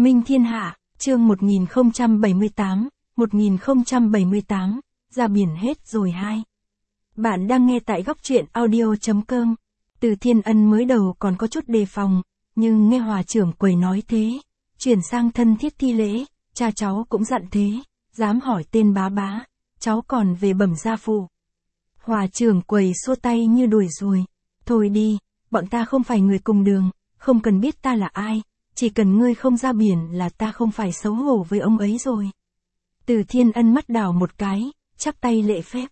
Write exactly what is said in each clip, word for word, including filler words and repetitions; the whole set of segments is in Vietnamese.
Minh Thiên Hạ, chương một nghìn không trăm bảy mươi tám, một nghìn không trăm bảy mươi tám, ra biển hết rồi hai. Bạn đang nghe tại góc truyện audio chấm com. Từ Thiên Ân mới đầu còn có chút đề phòng, nhưng nghe hòa trưởng quầy nói thế, chuyển sang thân thiết thi lễ, cha cháu cũng dặn thế, dám hỏi tên bá bá, cháu còn về bẩm gia phụ. Hòa trưởng quầy xua tay như đuổi ruồi, thôi đi, bọn ta không phải người cùng đường, không cần biết ta là ai, chỉ cần ngươi không ra biển là ta không phải xấu hổ với ông ấy rồi. Từ Thiên Ân mắt đảo một cái, chắp tay lễ phép.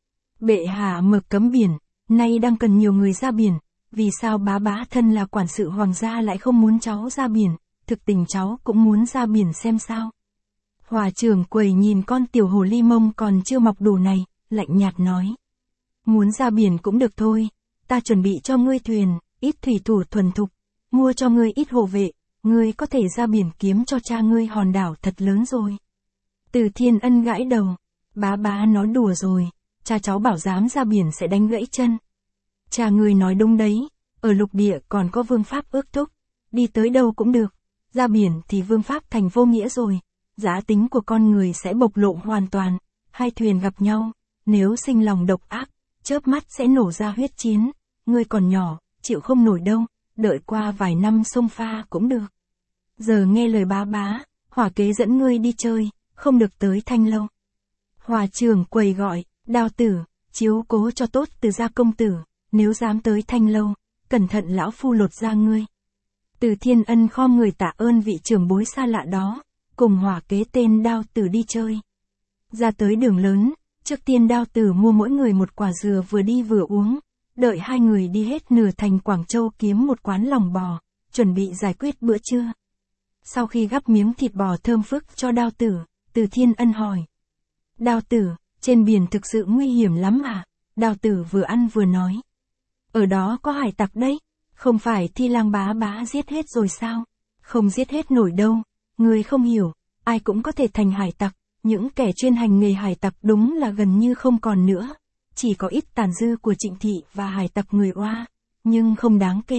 Bệ hạ mở cấm biển, nay đang cần nhiều người ra biển, vì sao bá bá thân là quản sự hoàng gia lại không muốn cháu ra biển, thực tình cháu cũng muốn ra biển xem sao. Hòa trưởng quầy nhìn con tiểu hồ ly mông còn chưa mọc đủ này, lạnh nhạt nói. Muốn ra biển cũng được thôi, ta chuẩn bị cho ngươi thuyền, ít thủy thủ thuần thục, mua cho ngươi ít hộ vệ, ngươi có thể ra biển kiếm cho cha ngươi hòn đảo thật lớn rồi. Từ Thiên Ân gãi đầu, bá bá nói đùa rồi, cha cháu bảo dám ra biển sẽ đánh gãy chân. Cha ngươi nói đúng đấy, ở lục địa còn có vương pháp ước thúc, đi tới đâu cũng được, ra biển thì vương pháp thành vô nghĩa rồi, giá tính của con người sẽ bộc lộ hoàn toàn, hai thuyền gặp nhau, nếu sinh lòng độc ác, chớp mắt sẽ nổ ra huyết chiến, ngươi còn nhỏ, chịu không nổi đâu, đợi qua vài năm xông pha cũng được. Giờ nghe lời bá bá, hỏa kế dẫn ngươi đi chơi, không được tới Thanh Lâu. Hòa trưởng quầy gọi, Đao tử, chiếu cố cho tốt Từ gia công tử, nếu dám tới Thanh Lâu, cẩn thận lão phu lột da ngươi. Từ Thiên Ân khom người tạ ơn vị trưởng bối xa lạ đó, cùng hỏa kế tên Đao tử đi chơi. Ra tới đường lớn, trước tiên Đao tử mua mỗi người một quả dừa vừa đi vừa uống, đợi hai người đi hết nửa thành Quảng Châu kiếm một quán lòng bò, chuẩn bị giải quyết bữa trưa. Sau khi gắp miếng thịt bò thơm phức cho Đao tử, Từ Thiên Ân hỏi. Đao tử, trên biển thực sự nguy hiểm lắm à? Đao tử vừa ăn vừa nói. Ở đó có hải tặc đấy, không phải Thi Lang bá bá giết hết rồi sao? Không giết hết nổi đâu, người không hiểu, ai cũng có thể thành hải tặc, những kẻ chuyên hành nghề hải tặc đúng là gần như không còn nữa. Chỉ có ít tàn dư của Trịnh Thị và hải tặc người Oa, nhưng không đáng kể.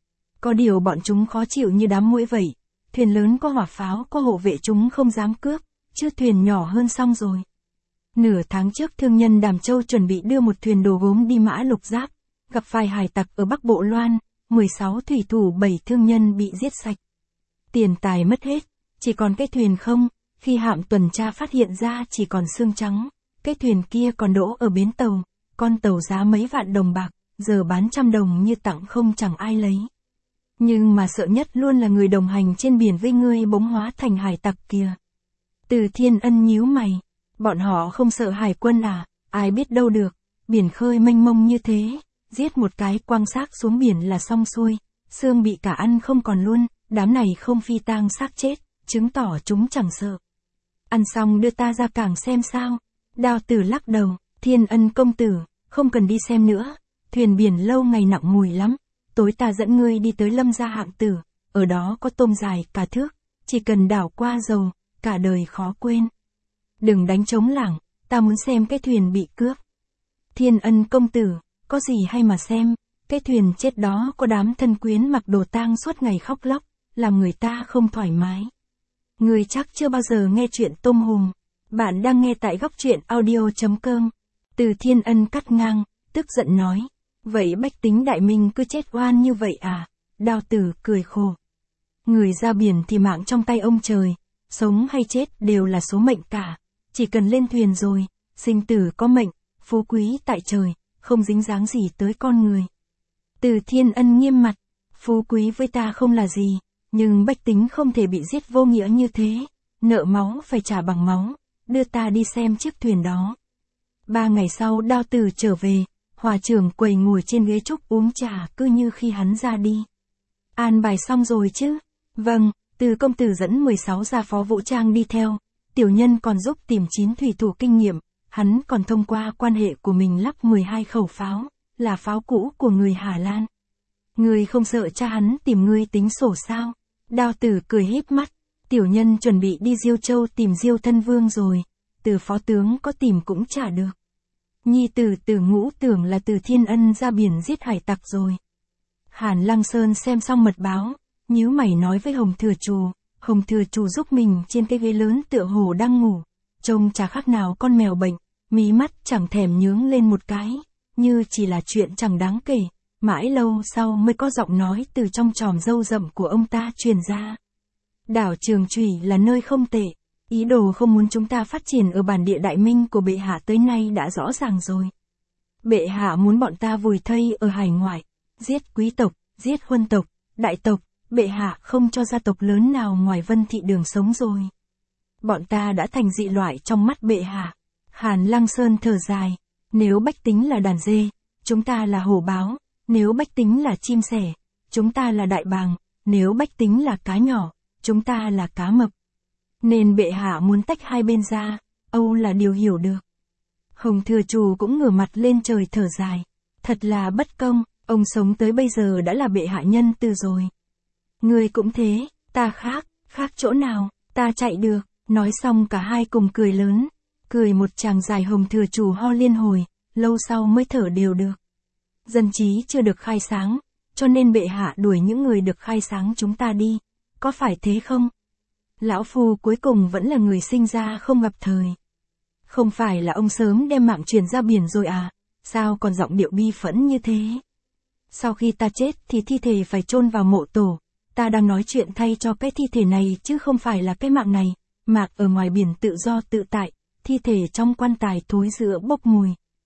Có điều bọn chúng khó chịu như đám muỗi vậy, thuyền lớn có hỏa pháo có hộ vệ chúng không dám cướp, chứ thuyền nhỏ hơn xong rồi. Nửa tháng trước thương nhân Đàm Châu chuẩn bị đưa một thuyền đồ gốm đi Mã Lục Giáp, gặp phải hải tặc ở Bắc Bộ Loan, mười sáu thủy thủ bảy thương nhân bị giết sạch. Tiền tài mất hết, chỉ còn cái thuyền không, khi hạm tuần tra phát hiện ra chỉ còn xương trắng, cái thuyền kia còn đỗ ở bến tàu, con tàu giá mấy vạn đồng bạc, giờ bán trăm đồng như tặng không chẳng ai lấy. Nhưng mà sợ nhất luôn là người đồng hành trên biển với ngươi bỗng hóa thành hải tặc kìa. Từ Thiên Ân nhíu mày, bọn họ không sợ hải quân à, ai biết đâu được, biển khơi mênh mông như thế, giết một cái quăng xác xuống biển là xong xuôi, xương bị cả ăn không còn luôn, đám này không phi tang xác chết, chứng tỏ chúng chẳng sợ. Ăn xong đưa ta ra cảng xem sao. Đao tử lắc đầu, Thiên Ân công tử, không cần đi xem nữa, thuyền biển lâu ngày nặng mùi lắm, tối ta dẫn ngươi đi tới Lâm gia hạng tử, ở đó có tôm dài cả thước, chỉ cần đảo qua dầu, cả đời khó quên. Đừng đánh trống lảng, ta muốn xem cái thuyền bị cướp. Thiên Ân công tử, có gì hay mà xem, cái thuyền chết đó có đám thân quyến mặc đồ tang suốt ngày khóc lóc, làm người ta không thoải mái. Ngươi chắc chưa bao giờ nghe chuyện tôm hùm. Bạn đang nghe tại góc truyện audio chấm com. Từ Thiên Ân cắt ngang, tức giận nói. Vậy bách tính đại minh cứ chết oan như vậy à? Đao tử cười khổ. Người ra biển thì mạng trong tay ông trời, sống hay chết đều là số mệnh cả. Chỉ cần lên thuyền rồi, sinh tử có mệnh, phú quý tại trời, không dính dáng gì tới con người. Từ Thiên Ân nghiêm mặt. Phú quý với ta không là gì, nhưng bách tính không thể bị giết vô nghĩa như thế. Nợ máu phải trả bằng máu. Đưa ta đi xem chiếc thuyền đó. Ba ngày sau Đao tử trở về, hòa trưởng quầy ngồi trên ghế trúc uống trà cứ như khi hắn ra đi. An bài xong rồi chứ? Vâng, Từ công tử dẫn mười sáu gia phó vũ trang đi theo, tiểu nhân còn giúp tìm chín thủy thủ kinh nghiệm, hắn còn thông qua quan hệ của mình lắp mười hai khẩu pháo, là pháo cũ của người Hà Lan. Ngươi không sợ cha hắn tìm ngươi tính sổ sao? Đao tử cười híp mắt. Tiểu nhân chuẩn bị đi Diêu Châu tìm Diêu thân vương rồi, Từ phó tướng có tìm cũng chả được. Nhi tử Từ Ngũ tưởng là Từ Thiên Ân ra biển giết hải tặc rồi. Hàn Lăng Sơn xem xong mật báo, nhíu mày nói với Hồng Thừa Trù, Hồng Thừa Chủ giúp mình trên cái ghế lớn tựa hồ đang ngủ, trông chả khác nào con mèo bệnh, mí mắt chẳng thèm nhướng lên một cái, như chỉ là chuyện chẳng đáng kể. Mãi lâu sau mới có giọng nói từ trong tròm râu rậm của ông ta truyền ra. Đảo Trường Chủy là nơi không tệ, ý đồ không muốn chúng ta phát triển ở bản địa Đại Minh của bệ hạ tới nay đã rõ ràng rồi. Bệ hạ muốn bọn ta vùi thây ở hải ngoại, giết quý tộc, giết huân tộc, đại tộc, bệ hạ không cho gia tộc lớn nào ngoài Vân Thị Đường sống rồi. Bọn ta đã thành dị loại trong mắt bệ hạ. Hàn Lăng Sơn thở dài, nếu bách tính là đàn dê, chúng ta là hổ báo, nếu bách tính là chim sẻ, chúng ta là đại bàng, nếu bách tính là cá nhỏ, chúng ta là cá mập. Nên bệ hạ muốn tách hai bên ra, Âu là điều hiểu được. Hồng Thừa Chủ cũng ngửa mặt lên trời thở dài, thật là bất công, ông sống tới bây giờ đã là bệ hạ nhân từ rồi. Người cũng thế, ta khác, khác chỗ nào, ta chạy được, nói xong cả hai cùng cười lớn, cười một tràng dài. Hồng Thừa Chủ ho liên hồi, lâu sau mới thở đều được. Dân trí chưa được khai sáng, cho nên bệ hạ đuổi những người được khai sáng chúng ta đi, có phải thế không? Lão Phu cuối cùng vẫn là người sinh ra không gặp thời. Không phải là ông sớm đem mạng truyền ra biển rồi à, sao còn giọng điệu bi phẫn như thế? Sau khi ta chết thì thi thể phải chôn vào mộ tổ, ta đang nói chuyện thay cho cái thi thể này chứ không phải là cái mạng này. Mạc ở ngoài biển tự do tự tại, thi thể trong quan tài thối rữa bốc mùi.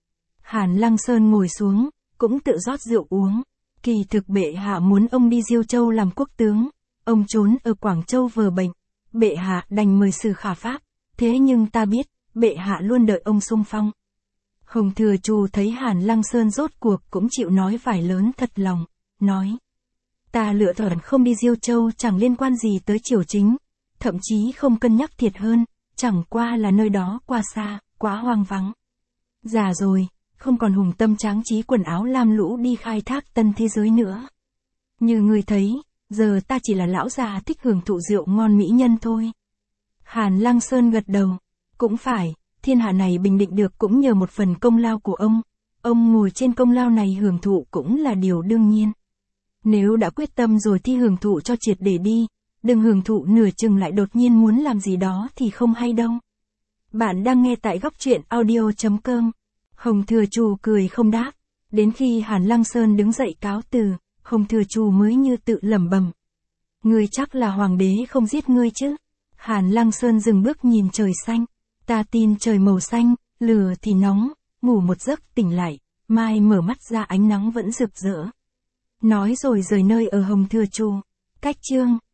Hàn Lăng Sơn ngồi xuống, cũng tự rót rượu uống. Kỳ thực bệ hạ muốn ông đi Diêu Châu làm quốc tướng, ông trốn ở Quảng Châu vờ bệnh, bệ hạ đành mời Sử Khả Pháp, thế nhưng ta biết, bệ hạ luôn đợi ông xung phong. Hồng Thừa Chủ thấy Hàn Lăng Sơn rốt cuộc cũng chịu nói vải lớn thật lòng, nói. Ta lựa chọn không đi Diêu Châu chẳng liên quan gì tới triều chính, thậm chí không cân nhắc thiệt hơn, chẳng qua là nơi đó quá xa, quá hoang vắng. Già rồi, không còn hùng tâm tráng trí quần áo lam lũ đi khai thác tân thế giới nữa. Như người thấy, giờ ta chỉ là lão già thích hưởng thụ rượu ngon mỹ nhân thôi. Hàn Lăng Sơn gật đầu, cũng phải, thiên hạ này bình định được cũng nhờ một phần công lao của ông, ông ngồi trên công lao này hưởng thụ cũng là điều đương nhiên. Nếu đã quyết tâm rồi thì hưởng thụ cho triệt để đi, đừng hưởng thụ nửa chừng lại đột nhiên muốn làm gì đó thì không hay đâu. Bạn đang nghe tại góc truyện audio chấm com. Hồng Thừa Chủ cười không đáp, đến khi Hàn Lăng Sơn đứng dậy cáo từ, Hồng Thừa Chủ mới như tự lẩm bẩm. Ngươi chắc là hoàng đế không giết ngươi chứ? Hàn Lăng Sơn dừng bước nhìn trời xanh, ta tin trời màu xanh, lửa thì nóng, ngủ một giấc tỉnh lại, mai mở mắt ra ánh nắng vẫn rực rỡ. Nói rồi rời nơi ở Hồng Thừa Chủ. Cách chương